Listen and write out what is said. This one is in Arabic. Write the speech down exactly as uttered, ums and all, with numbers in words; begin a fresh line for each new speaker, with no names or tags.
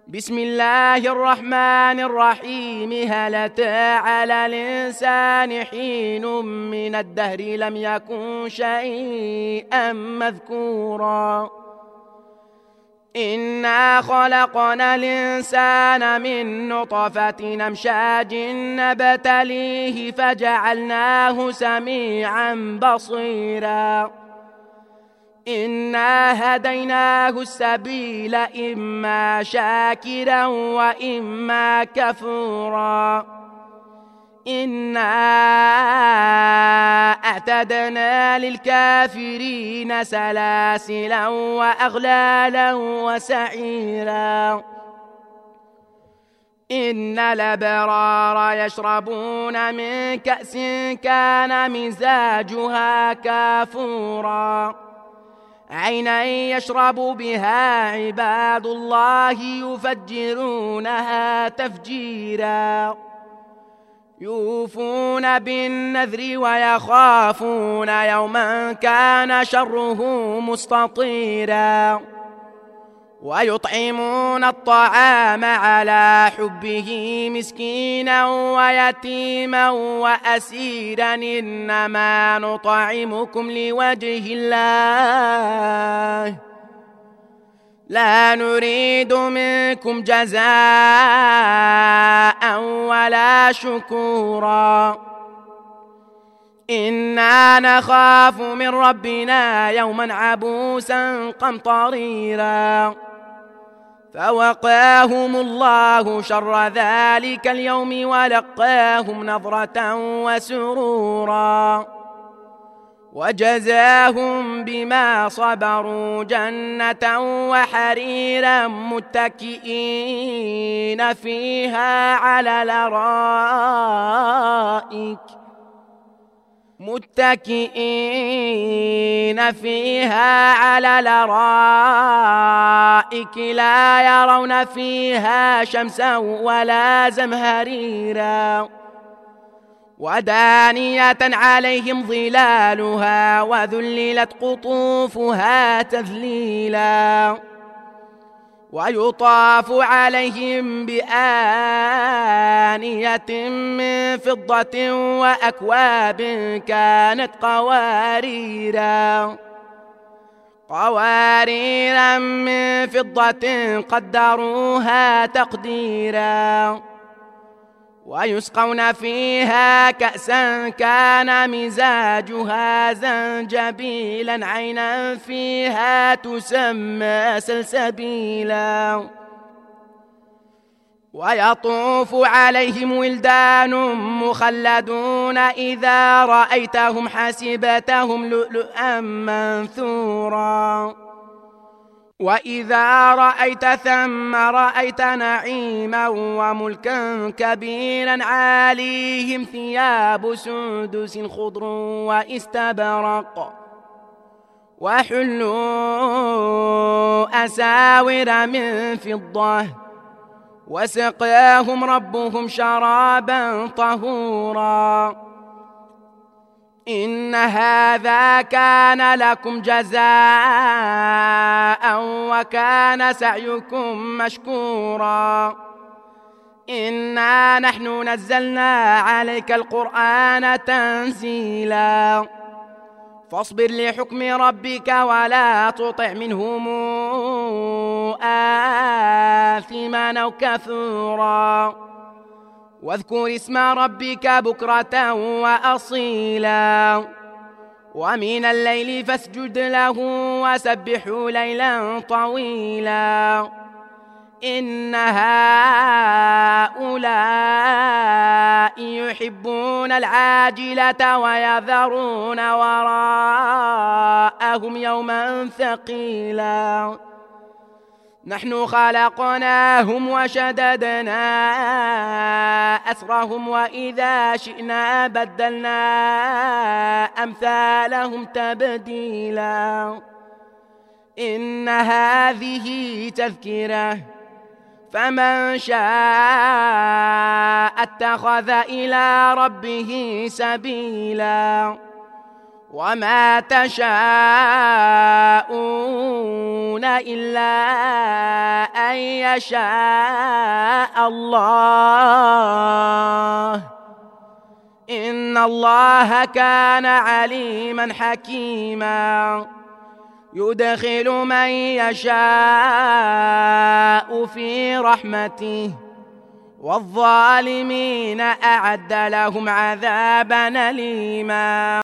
بسم الله الرحمن الرحيم. هل أتى على الإنسان حين من الدهر لم يكن شيئا مذكورا إنا خلقنا الإنسان من نطفة أمشاج نبتليه فجعلناه سميعا بصيرا إنا هديناه السبيل إما شاكرا وإما كفورا إنا أعتدنا للكافرين سلاسلا وأغلالا وسعيرا إن الأبرار يشربون من كأس كان مزاجها كافورا عينا يشرب بها عباد الله يفجرونها تفجيرا يوفون بالنذر ويخافون يوما كان شره مستطيرا ويطعمون الطعام على حبه مسكينا ويتيما وأسيرا إنما نطعمكم لوجه الله لا نريد منكم جزاء ولا شكورا إنا نخاف من ربنا يوما عبوسا قمطريرا فوقاهم الله شر ذلك اليوم ولقاهم نظرة وسرورا وجزاهم بما صبروا جنة وحريرا متكئين فيها على الأرائك متكئين فيها على الأرائك لا يرون فيها شمسا ولا زمهريرا ودانية عليهم ظلالها وذللت قطوفها تذليلا ويطاف عليهم بآنية من فضة وأكواب كانت قواريرا قواريرا من فضة قدروها تقديرا ويسقون فيها كأسا كان مزاجها زنجبيلا عينا فيها تسمى سلسبيلا ويطوف عليهم ولدان مخلدون إذا رأيتهم حسبتهم لؤلؤا منثورا وإذا رأيت ثم رأيت نعيما وملكا كبيرا عاليهم ثياب سندس خضر واستبرق وحلوا أساور من فضة وسقاهم ربهم شرابا طهورا إن هذا كان لكم جزاء وكان سعيكم مشكورا إنا نحن نزلنا عليك القرآن تنزيلا فاصبر لحكم ربك ولا تطع منهم آثما أو كفورا واذكر اسم ربك بكرة وأصيلا ومن الليل فاسجد له وسبحه ليلا طويلا إن هؤلاء يحبون العاجلة ويذرون وراءهم يوما ثقيلا نحن خلقناهم وشددنا أسرهم وإذا شئنا بدلنا أمثالهم تبديلا إن هذه تذكرة فمن شاء اتخذ إلى ربه سبيلا وما تشاءون إلا أن يشاء الله إن الله كان عليما حكيما يدخل من يشاء في رحمته والظالمين أعد لهم عذابا أليما.